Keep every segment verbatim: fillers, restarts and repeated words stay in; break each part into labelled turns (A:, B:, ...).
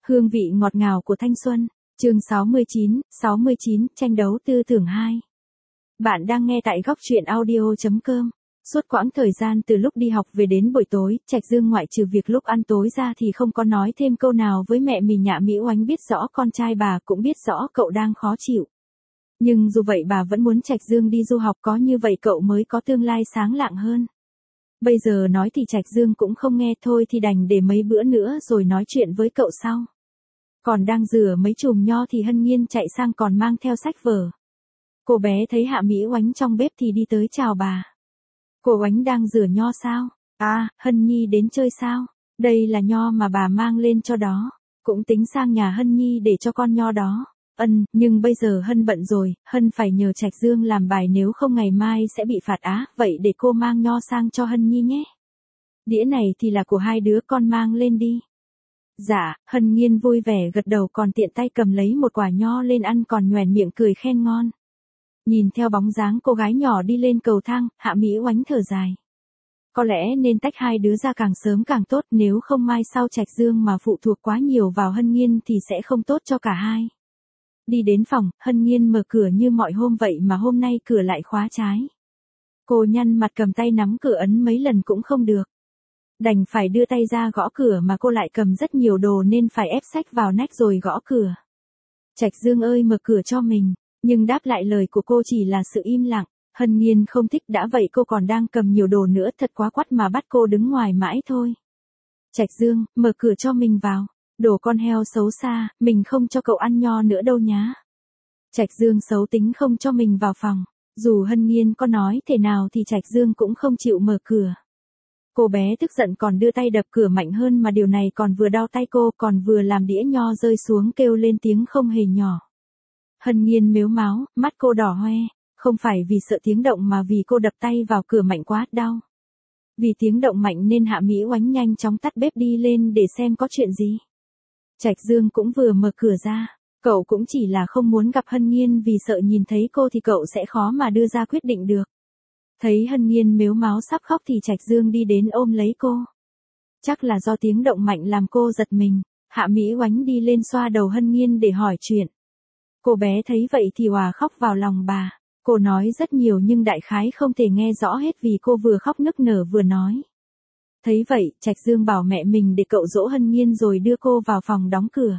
A: Hương vị ngọt ngào của thanh xuân. Chương sáu mươi chín, sáu mươi chín, tranh đấu tư tưởng hai. Bạn đang nghe tại góc truyện audio chấm com. Suốt quãng thời gian từ lúc đi học về đến buổi tối, Trạch Dương ngoại trừ việc lúc ăn tối ra thì không có nói thêm câu nào với mẹ mình. Nhạ Mỹ Oánh biết rõ con trai bà cũng biết rõ cậu đang khó chịu. Nhưng dù vậy bà vẫn muốn Trạch Dương đi du học, có như vậy cậu mới có tương lai sáng lạng hơn. Bây giờ nói thì Trạch Dương cũng không nghe, thôi thì đành để mấy bữa nữa rồi nói chuyện với cậu sau. Còn đang rửa mấy chùm nho thì Hân Nhiên chạy sang còn mang theo sách vở. Cô bé thấy Hạ Mỹ Oánh trong bếp thì đi tới chào bà. Cô Oánh đang rửa nho sao? À, Hân Nhi đến chơi sao? Đây là nho mà bà mang lên cho đó. Cũng tính sang nhà Hân Nhi để cho con nho đó. Ân, nhưng bây giờ Hân bận rồi, Hân phải nhờ Trạch Dương làm bài nếu không ngày mai sẽ bị phạt á, vậy để cô mang nho sang cho Hân Nhi nhé. Đĩa này thì là của hai đứa con mang lên đi. Dạ, Hân Nhiên vui vẻ gật đầu còn tiện tay cầm lấy một quả nho lên ăn còn nhoẻn miệng cười khen ngon. Nhìn theo bóng dáng cô gái nhỏ đi lên cầu thang, Hạ Mỹ Oánh thở dài. Có lẽ nên tách hai đứa ra càng sớm càng tốt, nếu không mai sau Trạch Dương mà phụ thuộc quá nhiều vào Hân Nhiên thì sẽ không tốt cho cả hai. Đi đến phòng, Hân Nhiên mở cửa như mọi hôm vậy mà hôm nay cửa lại khóa trái. Cô nhăn mặt cầm tay nắm cửa ấn mấy lần cũng không được. Đành phải đưa tay ra gõ cửa mà cô lại cầm rất nhiều đồ nên phải ép sách vào nách rồi gõ cửa. Trạch Dương ơi mở cửa cho mình, nhưng đáp lại lời của cô chỉ là sự im lặng. Hân Nhiên không thích, đã vậy cô còn đang cầm nhiều đồ nữa, thật quá quắt mà bắt cô đứng ngoài mãi thôi. Trạch Dương, mở cửa cho mình vào. Đồ con heo xấu xa, mình không cho cậu ăn nho nữa đâu nhá. Trạch Dương xấu tính không cho mình vào phòng. Dù Hân Nhiên có nói thế nào thì Trạch Dương cũng không chịu mở cửa. Cô bé tức giận còn đưa tay đập cửa mạnh hơn mà điều này còn vừa đau tay cô còn vừa làm đĩa nho rơi xuống kêu lên tiếng không hề nhỏ. Hân Nhiên mếu máo, mắt cô đỏ hoe, không phải vì sợ tiếng động mà vì cô đập tay vào cửa mạnh quá đau. Vì tiếng động mạnh nên Hạ Mỹ Oánh nhanh chóng tắt bếp đi lên để xem có chuyện gì. Trạch Dương cũng vừa mở cửa ra, cậu cũng chỉ là không muốn gặp Hân Nhiên vì sợ nhìn thấy cô thì cậu sẽ khó mà đưa ra quyết định được. Thấy Hân Nhiên mếu máo sắp khóc thì Trạch Dương đi đến ôm lấy cô. Chắc là do tiếng động mạnh làm cô giật mình, Hạ Mỹ Oánh đi lên xoa đầu Hân Nhiên để hỏi chuyện. Cô bé thấy vậy thì òa khóc vào lòng bà, cô nói rất nhiều nhưng đại khái không thể nghe rõ hết vì cô vừa khóc nức nở vừa nói. Thấy vậy, Trạch Dương bảo mẹ mình để cậu dỗ Hân Nhiên rồi đưa cô vào phòng đóng cửa.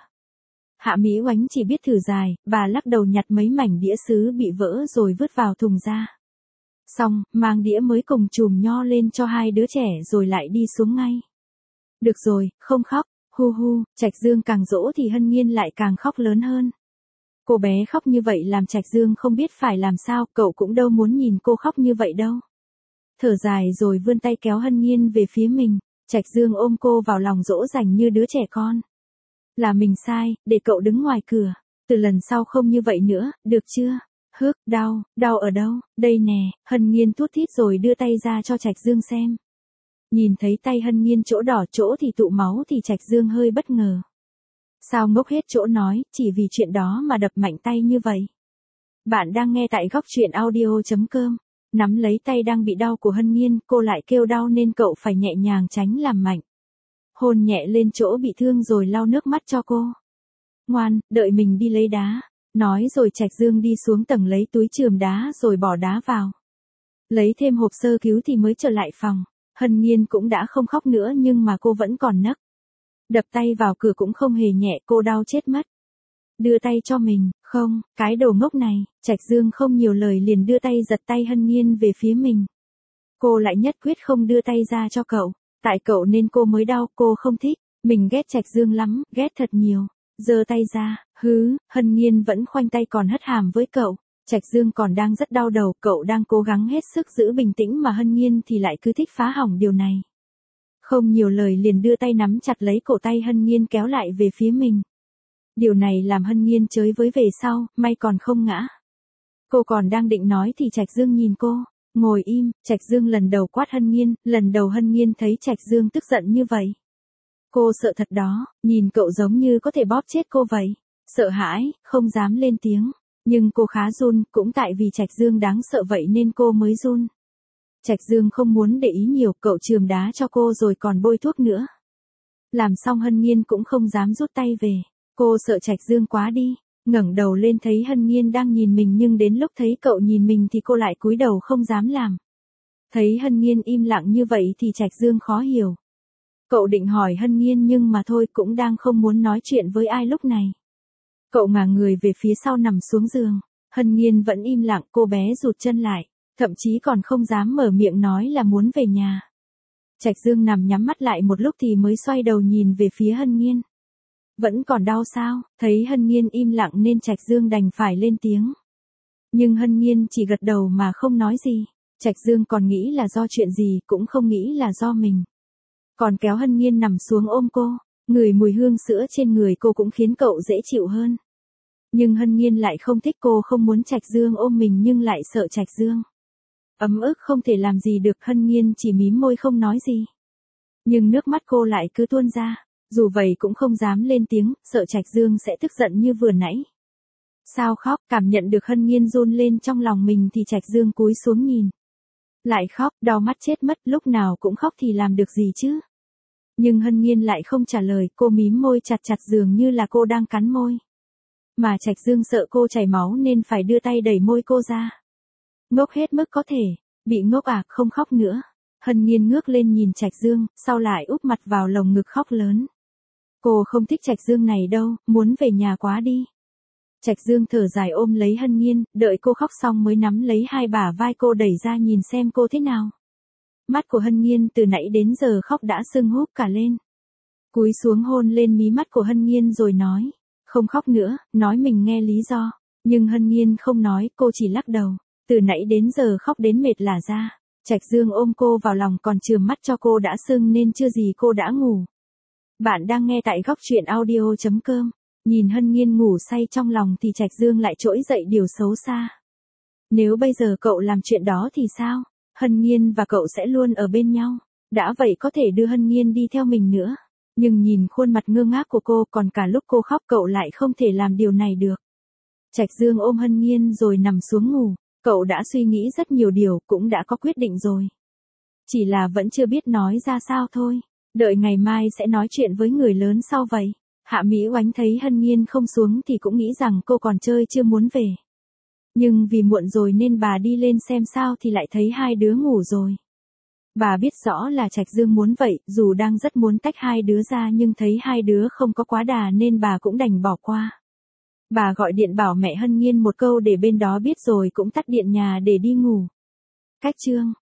A: Hạ Mỹ Oánh chỉ biết thử dài, bà lắc đầu nhặt mấy mảnh đĩa sứ bị vỡ rồi vứt vào thùng ra. Xong, mang đĩa mới cùng chùm nho lên cho hai đứa trẻ rồi lại đi xuống ngay. Được rồi, không khóc, hu hu, Trạch Dương càng dỗ thì Hân Nhiên lại càng khóc lớn hơn. Cô bé khóc như vậy làm Trạch Dương không biết phải làm sao, cậu cũng đâu muốn nhìn cô khóc như vậy đâu. Thở dài rồi vươn tay kéo Hân Nhiên về phía mình, Trạch Dương ôm cô vào lòng dỗ dành như đứa trẻ con. Là mình sai, để cậu đứng ngoài cửa, từ lần sau không như vậy nữa, được chưa? Hước, đau, đau ở đâu? Đây nè, Hân Nhiên thút thít rồi đưa tay ra cho Trạch Dương xem. Nhìn thấy tay Hân Nhiên chỗ đỏ chỗ thì tụ máu thì Trạch Dương hơi bất ngờ. Sao ngốc hết chỗ nói, chỉ vì chuyện đó mà đập mạnh tay như vậy. Bạn đang nghe tại góc truyện audio chấm com. Nắm lấy tay đang bị đau của Hân Nhiên, cô lại kêu đau nên cậu phải nhẹ nhàng tránh làm mạnh. Hôn nhẹ lên chỗ bị thương rồi lau nước mắt cho cô. Ngoan, đợi mình đi lấy đá. Nói rồi Trạch Dương đi xuống tầng lấy túi chườm đá rồi bỏ đá vào. Lấy thêm hộp sơ cứu thì mới trở lại phòng. Hân Nhiên cũng đã không khóc nữa nhưng mà cô vẫn còn nấc. Đập tay vào cửa cũng không hề nhẹ, cô đau chết mất. Đưa tay cho mình, không, cái đồ ngốc này, Trạch Dương không nhiều lời liền đưa tay giật tay Hân Nhiên về phía mình. Cô lại nhất quyết không đưa tay ra cho cậu, tại cậu nên cô mới đau, cô không thích, mình ghét Trạch Dương lắm, ghét thật nhiều. Giơ tay ra, hứ, Hân Nhiên vẫn khoanh tay còn hất hàm với cậu. Trạch Dương còn đang rất đau đầu, cậu đang cố gắng hết sức giữ bình tĩnh mà Hân Nhiên thì lại cứ thích phá hỏng điều này. Không nhiều lời liền đưa tay nắm chặt lấy cổ tay Hân Nhiên kéo lại về phía mình. Điều này làm Hân Nhiên chới với về sau, may còn không ngã. Cô còn đang định nói thì Trạch Dương nhìn cô, ngồi im, Trạch Dương lần đầu quát Hân Nhiên, lần đầu Hân Nhiên thấy Trạch Dương tức giận như vậy. Cô sợ thật đó, nhìn cậu giống như có thể bóp chết cô vậy. Sợ hãi, không dám lên tiếng. Nhưng cô khá run, cũng tại vì Trạch Dương đáng sợ vậy nên cô mới run. Trạch Dương không muốn để ý nhiều, cậu chườm đá cho cô rồi còn bôi thuốc nữa. Làm xong Hân Nhiên cũng không dám rút tay về. Cô sợ Trạch Dương quá đi, ngẩng đầu lên thấy Hân Nhiên đang nhìn mình nhưng đến lúc thấy cậu nhìn mình thì cô lại cúi đầu không dám làm. Thấy Hân Nhiên im lặng như vậy thì Trạch Dương khó hiểu. Cậu định hỏi Hân Nhiên nhưng mà thôi cũng đang không muốn nói chuyện với ai lúc này. Cậu ngả người về phía sau nằm xuống giường. Hân Nhiên vẫn im lặng, cô bé rụt chân lại, thậm chí còn không dám mở miệng nói là muốn về nhà. Trạch Dương nằm nhắm mắt lại một lúc thì mới xoay đầu nhìn về phía Hân Nhiên. Vẫn còn đau sao? Thấy Hân Nhiên im lặng nên Trạch Dương đành phải lên tiếng. Nhưng Hân Nhiên chỉ gật đầu mà không nói gì. Trạch Dương còn nghĩ là do chuyện gì, cũng không nghĩ là do mình. Còn kéo Hân Nhiên nằm xuống ôm cô, ngửi mùi hương sữa trên người cô cũng khiến cậu dễ chịu hơn. Nhưng Hân Nhiên lại không thích, cô không muốn Trạch Dương ôm mình nhưng lại sợ Trạch Dương. Ấm ức không thể làm gì được, Hân Nhiên chỉ mím môi không nói gì. Nhưng nước mắt cô lại cứ tuôn ra, dù vậy cũng không dám lên tiếng, sợ Trạch Dương sẽ tức giận như vừa nãy. Sao khóc? Cảm nhận được Hân Nhiên run lên trong lòng mình thì Trạch Dương cúi xuống nhìn. Lại khóc, đau mắt chết mất, lúc nào cũng khóc thì làm được gì chứ? Nhưng Hân Nhiên lại không trả lời, cô mím môi chặt chặt dường như là cô đang cắn môi. Mà Trạch Dương sợ cô chảy máu nên phải đưa tay đẩy môi cô ra. Ngốc hết mức có thể, bị ngốc à, không khóc nữa. Hân Nhiên ngước lên nhìn Trạch Dương, sau lại úp mặt vào lồng ngực khóc lớn. Cô không thích Trạch Dương này đâu, muốn về nhà quá đi. Trạch Dương thở dài ôm lấy Hân Nhiên, đợi cô khóc xong mới nắm lấy hai bả vai cô đẩy ra nhìn xem cô thế nào. Mắt của Hân Nhiên từ nãy đến giờ khóc đã sưng húp cả lên. Cúi xuống hôn lên mí mắt của Hân Nhiên rồi nói, không khóc nữa, nói mình nghe lý do. Nhưng Hân Nhiên không nói, cô chỉ lắc đầu. Từ nãy đến giờ khóc đến mệt lả ra. Trạch Dương ôm cô vào lòng còn chườm mắt cho cô đã sưng nên chưa gì cô đã ngủ. Bạn đang nghe tại góc truyện audio chấm com. Nhìn Hân Nhiên ngủ say trong lòng thì Trạch Dương lại trỗi dậy điều xấu xa. Nếu bây giờ cậu làm chuyện đó thì sao? Hân Nhiên và cậu sẽ luôn ở bên nhau. Đã vậy có thể đưa Hân Nhiên đi theo mình nữa. Nhưng nhìn khuôn mặt ngơ ngác của cô, còn cả lúc cô khóc cậu lại không thể làm điều này được. Trạch Dương ôm Hân Nhiên rồi nằm xuống ngủ. Cậu đã suy nghĩ rất nhiều điều, cũng đã có quyết định rồi. Chỉ là vẫn chưa biết nói ra sao thôi. Đợi ngày mai sẽ nói chuyện với người lớn sau vậy. Hạ Mỹ Oánh thấy Hân Nhiên không xuống thì cũng nghĩ rằng cô còn chơi chưa muốn về. Nhưng vì muộn rồi nên bà đi lên xem sao thì lại thấy hai đứa ngủ rồi. Bà biết rõ là Trạch Dương muốn vậy, dù đang rất muốn tách hai đứa ra nhưng thấy hai đứa không có quá đà nên bà cũng đành bỏ qua. Bà gọi điện bảo mẹ Hân Nhiên một câu để bên đó biết rồi cũng tắt điện nhà để đi ngủ. Cách chương